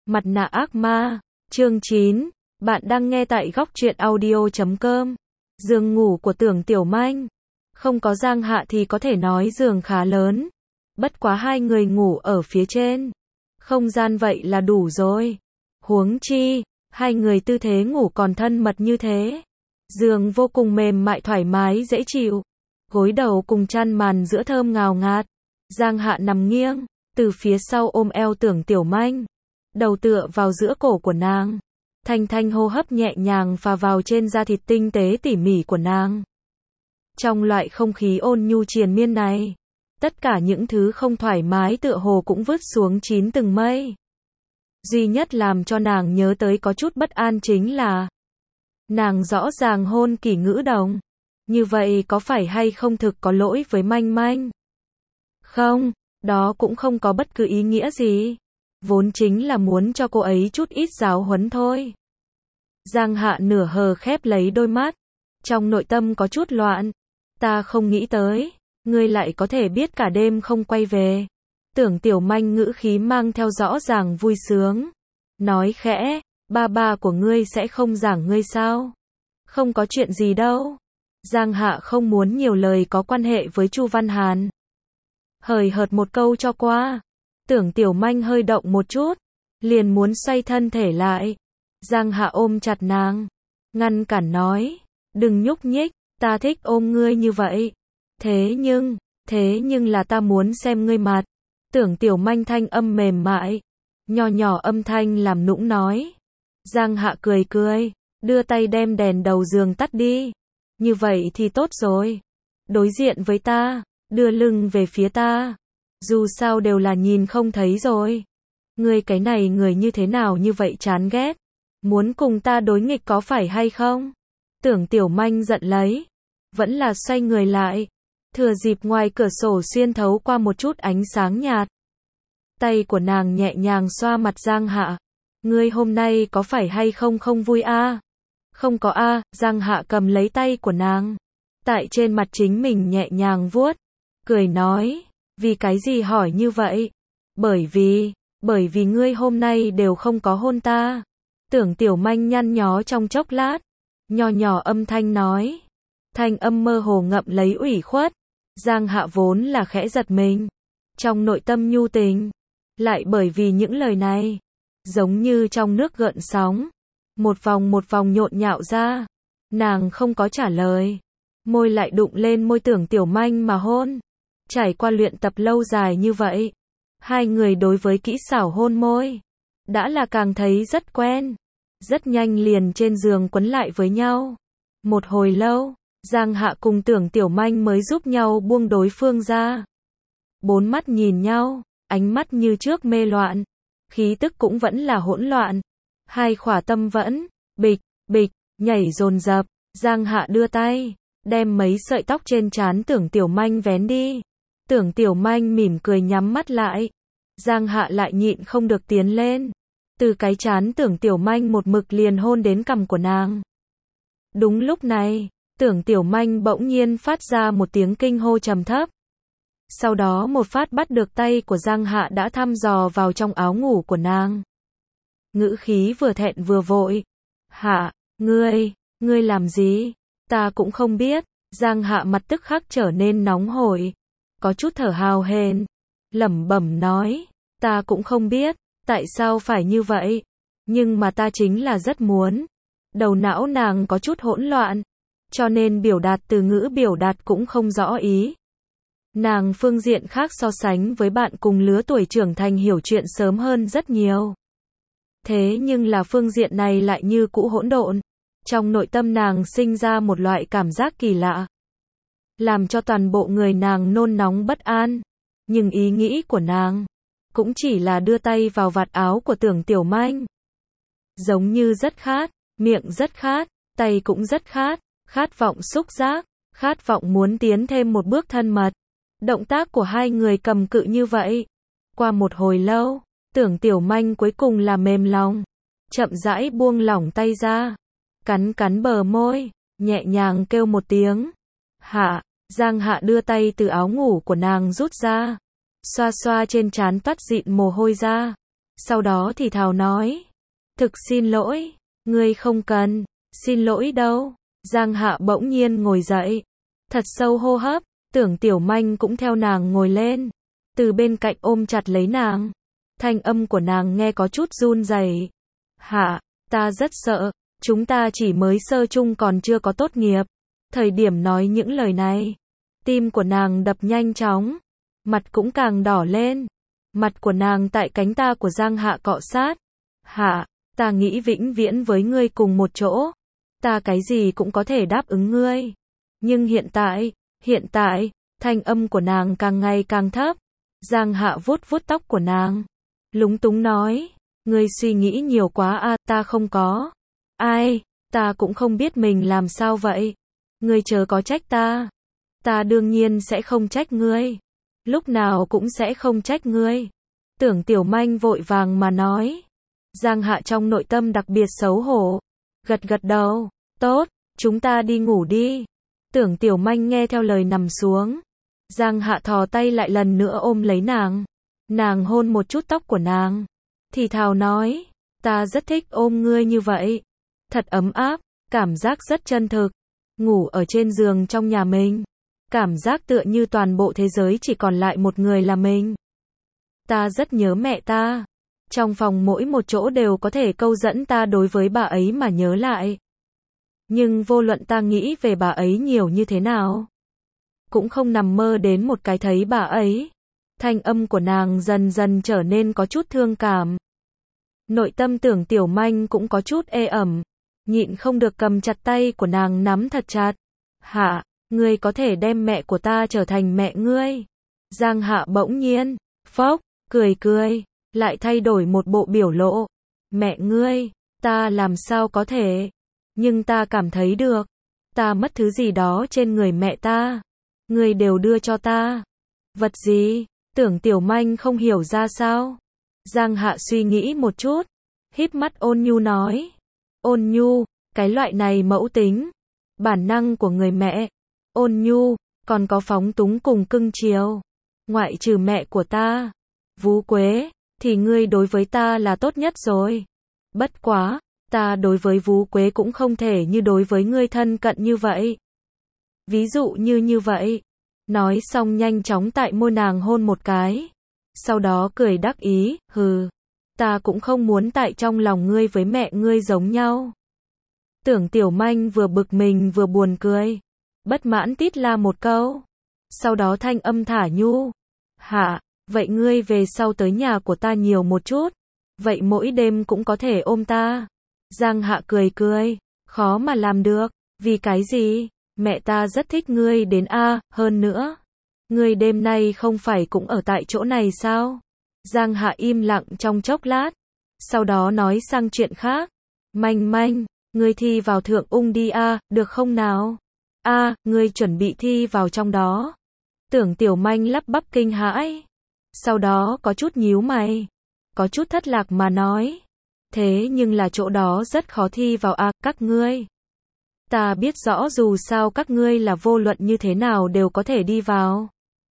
Mặt nạ ác ma, chương 9, bạn đang nghe tại góc truyện audio.com. Giường ngủ của Tưởng Tiểu Manh. Không có Giang Hạ thì có thể nói giường khá lớn. Bất quá hai người ngủ ở phía trên. Không gian vậy là đủ rồi. Huống chi, hai người tư thế ngủ còn thân mật như thế. Giường vô cùng mềm mại thoải mái dễ chịu. Gối đầu cùng chăn màn giữa thơm ngào ngạt. Giang Hạ nằm nghiêng, từ phía sau ôm eo Tưởng Tiểu Manh. Đầu tựa vào giữa cổ của nàng. Thanh thanh hô hấp nhẹ nhàng phà vào trên da thịt tinh tế tỉ mỉ của nàng. Trong loại không khí ôn nhu triền miên này, tất cả những thứ không thoải mái tựa hồ cũng vứt xuống chín từng mây. Duy nhất làm cho nàng nhớ tới có chút bất an chính là nàng rõ ràng hôn Kỷ Ngữ Đồng. Như vậy có phải hay không thực có lỗi với Manh Manh? Không, đó cũng không có bất cứ ý nghĩa gì. Vốn chính là muốn cho cô ấy chút ít giáo huấn thôi. Giang Hạ nửa hờ khép lấy đôi mắt. Trong nội tâm có chút loạn. Ta không nghĩ tới, ngươi lại có thể biết cả đêm không quay về. Tưởng Tiểu Manh ngữ khí mang theo rõ ràng vui sướng. Nói khẽ, ba của ngươi sẽ không giảng ngươi sao? Không có chuyện gì đâu. Giang Hạ không muốn nhiều lời có quan hệ với Chu Văn Hàn. Hời hợt một câu cho qua. Tưởng Tiểu Manh hơi động một chút, liền muốn xoay thân thể lại. Giang Hạ ôm chặt nàng, ngăn cản nói, đừng nhúc nhích, ta thích ôm ngươi như vậy. Thế nhưng là ta muốn xem ngươi mặt. Tưởng Tiểu Manh thanh âm mềm mại, nhỏ nhỏ âm thanh làm nũng nói. Giang Hạ cười cười, đưa tay đem đèn đầu giường tắt đi. Như vậy thì tốt rồi. Đối diện với ta, đưa lưng về phía ta. Dù sao đều là nhìn không thấy rồi. Ngươi cái này người như thế nào như vậy chán ghét. Muốn cùng ta đối nghịch có phải hay không? Tưởng Tiểu Manh giận lấy. Vẫn là xoay người lại. Thừa dịp ngoài cửa sổ xuyên thấu qua một chút ánh sáng nhạt. Tay của nàng nhẹ nhàng xoa mặt Giang Hạ. Ngươi hôm nay có phải hay không không vui a? Không có a. Giang Hạ cầm lấy tay của nàng. Tại trên mặt chính mình nhẹ nhàng vuốt. Cười nói. Vì cái gì hỏi như vậy? Bởi vì ngươi hôm nay đều không có hôn ta. Tưởng Tiểu Manh nhăn nhó trong chốc lát. Nhỏ nhỏ âm thanh nói. Thanh âm mơ hồ ngậm lấy ủy khuất. Giang Hạ vốn là khẽ giật mình. Trong nội tâm nhu tình. Lại bởi vì những lời này. Giống như trong nước gợn sóng. Một vòng nhộn nhạo ra. Nàng không có trả lời. Môi lại đụng lên môi Tưởng Tiểu Manh mà hôn. Trải qua luyện tập lâu dài như vậy, hai người đối với kỹ xảo hôn môi đã là càng thấy rất quen. Rất nhanh liền trên giường quấn lại với nhau. Một hồi lâu, Giang Hạ cùng Tưởng Tiểu Manh mới giúp nhau buông đối phương ra. Bốn mắt nhìn nhau, ánh mắt như trước mê loạn, khí tức cũng vẫn là hỗn loạn. Hai khỏa tâm vẫn bịch nhảy dồn dập. Giang Hạ đưa tay đem mấy sợi tóc trên trán Tưởng Tiểu Manh vén đi. Tưởng Tiểu Manh mỉm cười nhắm mắt lại. Giang Hạ lại nhịn không được tiến lên. Từ cái trán Tưởng Tiểu Manh một mực liền hôn đến cằm của nàng. Đúng lúc này, Tưởng Tiểu Manh bỗng nhiên phát ra một tiếng kinh hô trầm thấp. Sau đó một phát bắt được tay của Giang Hạ đã thăm dò vào trong áo ngủ của nàng. Ngữ khí vừa thẹn vừa vội. Hạ, ngươi làm gì? Ta cũng không biết. Giang Hạ mặt tức khắc trở nên nóng hổi. Có chút thở hào hển, lẩm bẩm nói, ta cũng không biết, tại sao phải như vậy, nhưng mà ta chính là rất muốn. Đầu não nàng có chút hỗn loạn, cho nên biểu đạt từ ngữ biểu đạt cũng không rõ ý. Nàng phương diện khác so sánh với bạn cùng lứa tuổi trưởng thành hiểu chuyện sớm hơn rất nhiều. Thế nhưng là phương diện này lại như cũ hỗn độn. Trong nội tâm nàng sinh ra một loại cảm giác kỳ lạ. Làm cho toàn bộ người nàng nôn nóng bất an. Nhưng ý nghĩ của nàng cũng chỉ là đưa tay vào vạt áo của Tưởng Tiểu Manh. Giống như rất khát, miệng rất khát, tay cũng rất khát, khát vọng xúc giác, khát vọng muốn tiến thêm một bước thân mật. Động tác của hai người cầm cự như vậy. Qua một hồi lâu, Tưởng Tiểu Manh cuối cùng là mềm lòng. Chậm rãi buông lỏng tay ra. Cắn bờ môi, nhẹ nhàng kêu một tiếng. Hạ. Giang Hạ đưa tay từ áo ngủ của nàng rút ra. Xoa xoa trên trán toát dịn mồ hôi ra. Sau đó thì thào nói. Thực xin lỗi, ngươi không cần, xin lỗi đâu. Giang Hạ bỗng nhiên ngồi dậy, thật sâu hô hấp, Tưởng Tiểu Manh cũng theo nàng ngồi lên, từ bên cạnh ôm chặt lấy nàng. Thanh âm của nàng nghe có chút run rẩy. Hạ, ta rất sợ, chúng ta chỉ mới sơ chung còn chưa có tốt nghiệp. Thời điểm nói những lời này, tim của nàng đập nhanh chóng, mặt cũng càng đỏ lên. Mặt của nàng tại cánh ta của Giang Hạ cọ sát. Hạ, ta nghĩ vĩnh viễn với ngươi cùng một chỗ. Ta cái gì cũng có thể đáp ứng ngươi. Nhưng hiện tại, thanh âm của nàng càng ngày càng thấp. Giang Hạ vuốt vuốt tóc của nàng, lúng túng nói, ngươi suy nghĩ nhiều quá à, ta không có. Ai, ta cũng không biết mình làm sao vậy. Ngươi chớ có trách ta. Ta đương nhiên sẽ không trách ngươi. Lúc nào cũng sẽ không trách ngươi. Tưởng Tiểu Manh vội vàng mà nói. Giang Hạ trong nội tâm đặc biệt xấu hổ. Gật gật đầu, tốt, chúng ta đi ngủ đi. Tưởng Tiểu Manh nghe theo lời nằm xuống. Giang Hạ thò tay lại lần nữa ôm lấy nàng. Nàng hôn một chút tóc của nàng, thì thào nói, ta rất thích ôm ngươi như vậy. Thật ấm áp, cảm giác rất chân thực. Ngủ ở trên giường trong nhà mình, cảm giác tựa như toàn bộ thế giới chỉ còn lại một người là mình. Ta rất nhớ mẹ ta. Trong phòng mỗi một chỗ đều có thể câu dẫn ta đối với bà ấy mà nhớ lại. Nhưng vô luận ta nghĩ về bà ấy nhiều như thế nào, cũng không nằm mơ đến một cái thấy bà ấy. Thanh âm của nàng dần dần trở nên có chút thương cảm. Nội tâm Tưởng Tiểu Manh cũng có chút ê ẩm, nhịn không được cầm chặt tay của nàng nắm thật chặt. Hạ, ngươi có thể đem mẹ của ta trở thành mẹ ngươi. Giang Hạ bỗng nhiên, phốc, cười, lại thay đổi một bộ biểu lộ. Mẹ ngươi, ta làm sao có thể. Nhưng ta cảm thấy được, ta mất thứ gì đó trên người mẹ ta. Ngươi đều đưa cho ta. Vật gì? Tưởng Tiểu Manh không hiểu ra sao. Giang Hạ suy nghĩ một chút, híp mắt ôn nhu nói. Ôn nhu, cái loại này mẫu tính, bản năng của người mẹ. Ôn nhu, còn có phóng túng cùng cưng chiều. Ngoại trừ mẹ của ta, Vú Quế, thì ngươi đối với ta là tốt nhất rồi. Bất quá, ta đối với Vú Quế cũng không thể như đối với ngươi thân cận như vậy. Ví dụ như vậy. Nói xong nhanh chóng tại môi nàng hôn một cái. Sau đó cười đắc ý, hừ. Ta cũng không muốn tại trong lòng ngươi với mẹ ngươi giống nhau. Tưởng Tiểu Manh vừa bực mình vừa buồn cười. Bất mãn tít la một câu. Sau đó thanh âm thả nhu. Hạ, vậy ngươi về sau tới nhà của ta nhiều một chút. Vậy mỗi đêm cũng có thể ôm ta. Giang Hạ cười. Khó mà làm được. Vì cái gì? Mẹ ta rất thích ngươi đến a, hơn nữa. Ngươi đêm nay không phải cũng ở tại chỗ này sao? Giang Hạ im lặng trong chốc lát. Sau đó nói sang chuyện khác. Manh, ngươi thi vào Thượng Ung đi a, được không nào? Ngươi chuẩn bị thi vào trong đó. Tưởng Tiểu Manh lắp bắp kinh hãi. Sau đó có chút nhíu mày. Có chút thất lạc mà nói. Thế nhưng là chỗ đó rất khó thi vào a, các ngươi. Ta biết rõ dù sao các ngươi là vô luận như thế nào đều có thể đi vào.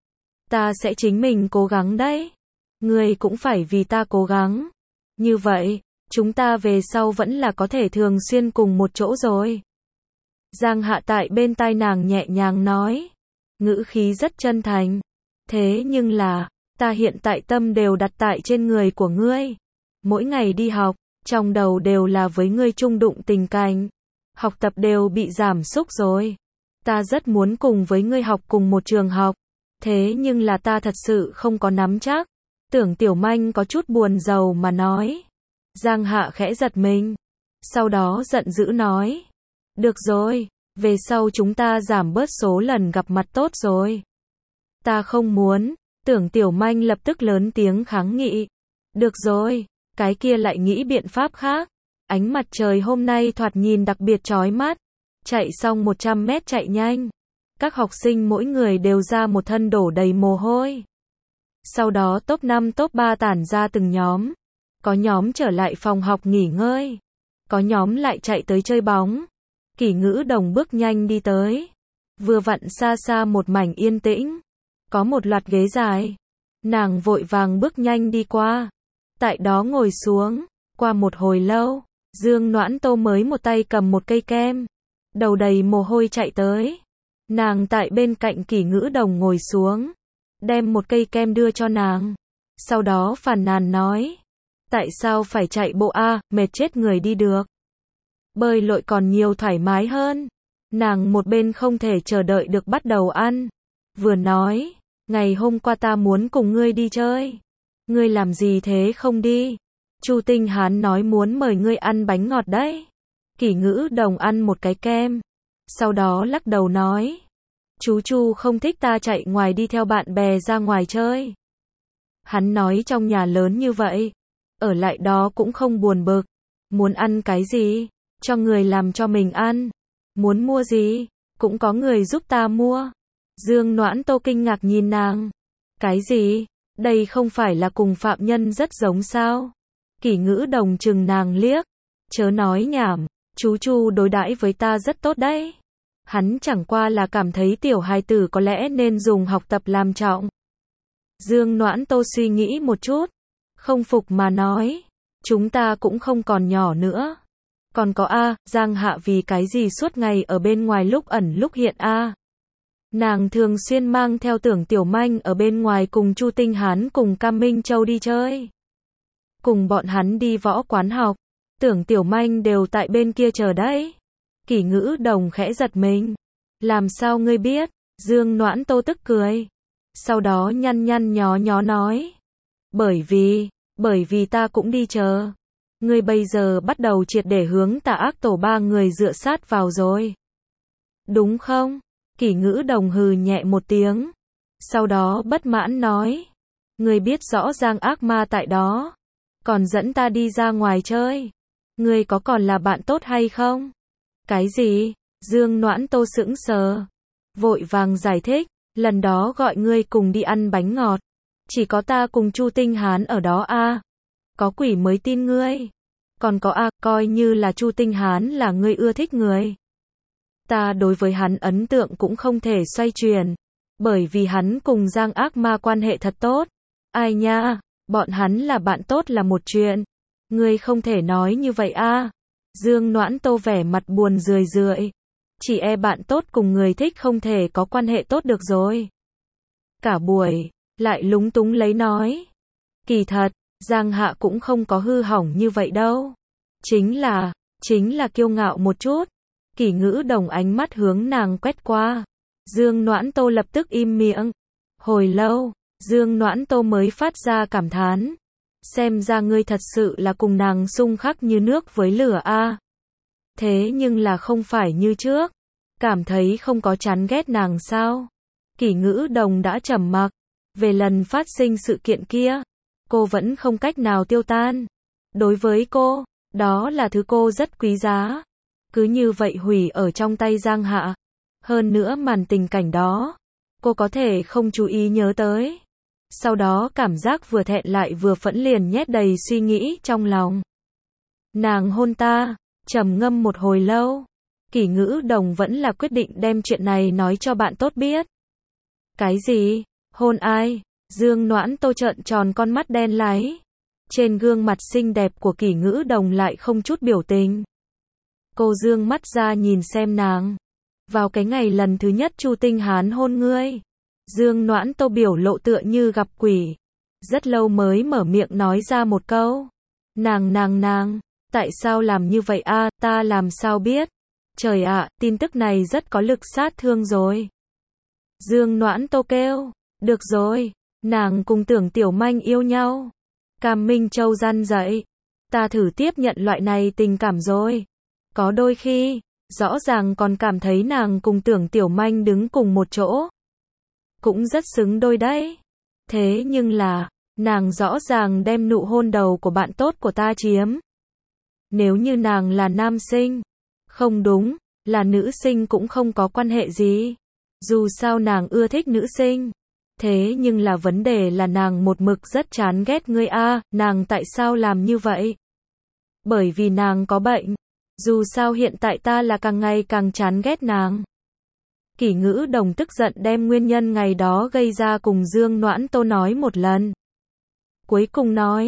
Ta sẽ chính mình cố gắng đấy. Ngươi cũng phải vì ta cố gắng. Như vậy, chúng ta về sau vẫn là có thể thường xuyên cùng một chỗ rồi. Giang Hạ tại bên tai nàng nhẹ nhàng nói. Ngữ khí rất chân thành. Thế nhưng là, ta hiện tại tâm đều đặt tại trên người của ngươi. Mỗi ngày đi học, trong đầu đều là với ngươi chung đụng tình cảnh. Học tập đều bị giảm sút rồi. Ta rất muốn cùng với ngươi học cùng một trường học. Thế nhưng là ta thật sự không có nắm chắc. Tưởng Tiểu Manh có chút buồn rầu mà nói. Giang Hạ khẽ giật mình. Sau đó giận dữ nói. Được rồi, về sau chúng ta giảm bớt số lần gặp mặt tốt rồi. Ta không muốn. Tưởng Tiểu Manh lập tức lớn tiếng kháng nghị. Được rồi, cái kia lại nghĩ biện pháp khác. Ánh mặt trời hôm nay thoạt nhìn đặc biệt chói mắt. Chạy xong 100 mét chạy nhanh. Các học sinh mỗi người đều ra một thân đổ đầy mồ hôi. Sau đó top 5 top 3 tản ra từng nhóm. Có nhóm trở lại phòng học nghỉ ngơi. Có nhóm lại chạy tới chơi bóng. Kỷ Ngữ Đồng bước nhanh đi tới. Vừa vặn xa xa một mảnh yên tĩnh. Có một loạt ghế dài. Nàng vội vàng bước nhanh đi qua. tại đó ngồi xuống. Qua một hồi lâu, Dương Noãn Tô mới một tay cầm một cây kem, đầu đầy mồ hôi chạy tới. Nàng tại bên cạnh Kỷ Ngữ Đồng ngồi xuống, đem một cây kem đưa cho nàng. Sau đó phàn nàn nói, tại sao phải chạy bộ a, mệt chết người đi được. Bơi lội còn nhiều thoải mái hơn. Nàng một bên không thể chờ đợi được bắt đầu ăn, vừa nói, ngày hôm qua ta muốn cùng ngươi đi chơi. Ngươi làm gì thế không đi? Chu Tinh Hán nói muốn mời ngươi ăn bánh ngọt đấy. Kỷ Ngữ Đồng ăn một cái kem, sau đó lắc đầu nói, chú Chu không thích ta chạy ngoài đi theo bạn bè ra ngoài chơi. Hắn nói trong nhà lớn như vậy, ở lại đó cũng không buồn bực. Muốn ăn cái gì, cho người làm cho mình ăn. Muốn mua gì, cũng có người giúp ta mua. Dương Noãn Tô kinh ngạc nhìn nàng. Cái gì? Đây không phải là cùng phạm nhân rất giống sao? Kỷ Ngữ Đồng chừng nàng liếc. Chớ nói nhảm, chú Chu đối đãi với ta rất tốt đấy. Hắn chẳng qua là cảm thấy tiểu hài tử có lẽ nên dùng học tập làm trọng. Dương Noãn Tô suy nghĩ một chút, không phục mà nói, chúng ta cũng không còn nhỏ nữa. Còn có Giang Hạ vì cái gì suốt ngày ở bên ngoài lúc ẩn lúc hiện Nàng thường xuyên mang theo Tưởng Tiểu Manh ở bên ngoài cùng Chu Tinh Hán cùng Cam Minh Châu đi chơi. Cùng bọn hắn đi võ quán học, Tưởng Tiểu Manh đều tại bên kia chờ đấy. Kỷ Ngữ Đồng khẽ giật mình. Làm sao ngươi biết? Dương Noãn Tô tức cười. Sau đó nhăn nhăn nhó nhó nói. Bởi vì ta cũng đi chờ. Ngươi bây giờ bắt đầu triệt để hướng Tà Ác Tổ ba người dựa sát vào rồi. Đúng không? Kỷ Ngữ Đồng hừ nhẹ một tiếng. Sau đó bất mãn nói. Ngươi biết rõ Giang ác ma tại đó. Còn dẫn ta đi ra ngoài chơi. Ngươi có còn là bạn tốt hay không? Cái gì? Dương Noãn Tô sững sờ. Vội vàng giải thích. Lần đó gọi ngươi cùng đi ăn bánh ngọt. Chỉ có ta cùng Chu Tinh Hán ở đó Có quỷ mới tin ngươi. Còn có coi như là Chu Tinh Hán là ngươi ưa thích người. Ta đối với hắn ấn tượng cũng không thể xoay chuyển. Bởi vì hắn cùng Giang ác ma quan hệ thật tốt. Ai nha, bọn hắn là bạn tốt là một chuyện. Ngươi không thể nói như vậy Dương Noãn Tô vẻ mặt buồn rười rượi. Chỉ bạn tốt cùng người thích không thể có quan hệ tốt được rồi. Cả buổi, lại lúng túng lấy nói. Kỳ thật, Giang Hạ cũng không có hư hỏng như vậy đâu. Chính là kiêu ngạo một chút. Kỷ Ngữ Đồng ánh mắt hướng nàng quét qua. Dương Noãn Tô lập tức im miệng. Hồi lâu, Dương Noãn Tô mới phát ra cảm thán. Xem ra ngươi thật sự là cùng nàng xung khắc như nước với lửa Thế nhưng là không phải như trước. Cảm thấy không có chán ghét nàng sao? Kỷ Ngữ Đồng đã trầm mặc. Về lần phát sinh sự kiện kia, cô vẫn không cách nào tiêu tan. Đối với cô, đó là thứ cô rất quý giá. Cứ như vậy hủy ở trong tay Giang Hạ. Hơn nữa màn tình cảnh đó, cô có thể không chú ý nhớ tới. Sau đó cảm giác vừa thẹn lại vừa phẫn liền nhét đầy suy nghĩ trong lòng. Nàng hôn ta, trầm ngâm một hồi lâu. Kỷ Ngữ Đồng vẫn là quyết định đem chuyện này nói cho bạn tốt biết. Cái gì? Hôn ai? Dương Noãn Tô trợn tròn con mắt đen láy. Trên gương mặt xinh đẹp của Kỷ Ngữ Đồng lại không chút biểu tình. Cô dương mắt ra nhìn xem nàng. Vào cái ngày lần thứ nhất Chu Tinh Hán hôn ngươi. Dương Noãn Tô biểu lộ tựa như gặp quỷ. Rất lâu mới mở miệng nói ra một câu. Nàng, tại sao làm như vậy ta làm sao biết? Trời ạ, tin tức này rất có lực sát thương rồi. Dương Noãn Tô kêu. Được rồi, nàng cùng Tưởng Tiểu Manh yêu nhau. Cam Minh Châu răn dậy. Ta thử tiếp nhận loại này tình cảm rồi. Có đôi khi, rõ ràng còn cảm thấy nàng cùng Tưởng Tiểu Manh đứng cùng một chỗ. Cũng rất xứng đôi đấy. Thế nhưng là, nàng rõ ràng đem nụ hôn đầu của bạn tốt của ta chiếm. Nếu như nàng là nam sinh, không đúng, là nữ sinh cũng không có quan hệ gì. Dù sao nàng ưa thích nữ sinh. Thế nhưng là vấn đề là nàng một mực rất chán ghét ngươi nàng tại sao làm như vậy? Bởi vì nàng có bệnh. Dù sao hiện tại ta là càng ngày càng chán ghét nàng. Kỷ Ngữ Đồng tức giận đem nguyên nhân ngày đó gây ra cùng Dương Noãn Tô nói một lần. Cuối cùng nói,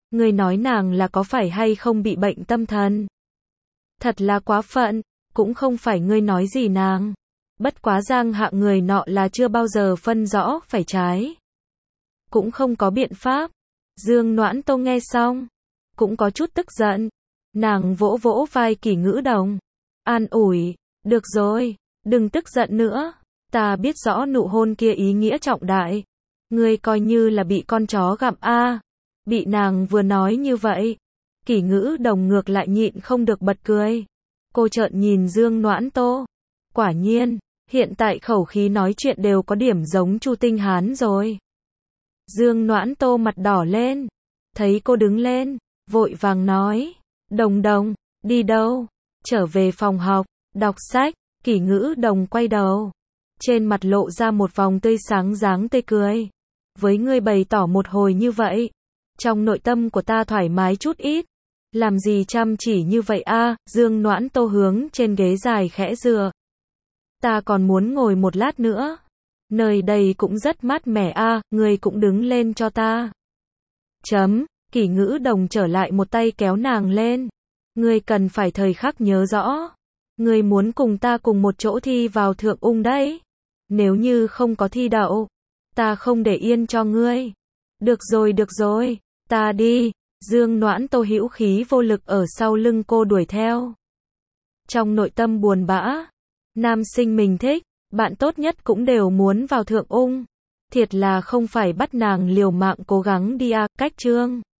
Ngươi nói nàng là có phải hay không bị bệnh tâm thần? Thật là quá phận, cũng không phải ngươi nói gì nàng. Bất quá Giang Hạ người nọ là chưa bao giờ phân rõ phải trái. Cũng không có biện pháp. Dương Noãn Tô nghe xong, cũng có chút tức giận. Nàng vỗ vỗ vai Kỷ Ngữ Đồng. An ủi, được rồi, đừng tức giận nữa. Ta biết rõ nụ hôn kia ý nghĩa trọng đại. Ngươi coi như là bị con chó gặm a. Bị nàng vừa nói như vậy, Kỷ Ngữ Đồng ngược lại nhịn không được bật cười. Cô trợn nhìn Dương Noãn Tô. Quả nhiên, hiện tại khẩu khí nói chuyện đều có điểm giống Chu Tinh Hán rồi. Dương Noãn Tô mặt đỏ lên, thấy cô đứng lên, vội vàng nói, Đồng Đồng, đi đâu? Trở về phòng học, đọc sách. Kỷ Ngữ Đồng quay đầu, trên mặt lộ ra một vòng tươi sáng dáng tươi cười. Với ngươi bày tỏ một hồi như vậy, trong nội tâm của ta thoải mái chút ít. Làm gì chăm chỉ như vậy a? Dương Noãn Tô hướng trên ghế dài khẽ dựa. Ta còn muốn ngồi một lát nữa. Nơi đây cũng rất mát mẻ a, ngươi cũng đứng lên cho ta. Kỷ Ngữ Đồng trở lại một tay kéo nàng lên. Ngươi cần phải thời khắc nhớ rõ. Ngươi muốn cùng ta cùng một chỗ thi vào Thượng Ung đấy. Nếu như không có thi đậu, ta không để yên cho ngươi. Được rồi, ta đi. Dương Noãn Tô hữu khí vô lực ở sau lưng cô đuổi theo. Trong nội tâm buồn bã, nam sinh mình thích, bạn tốt nhất cũng đều muốn vào Thượng Ung. Thiệt là không phải bắt nàng liều mạng cố gắng đi a. Cách chương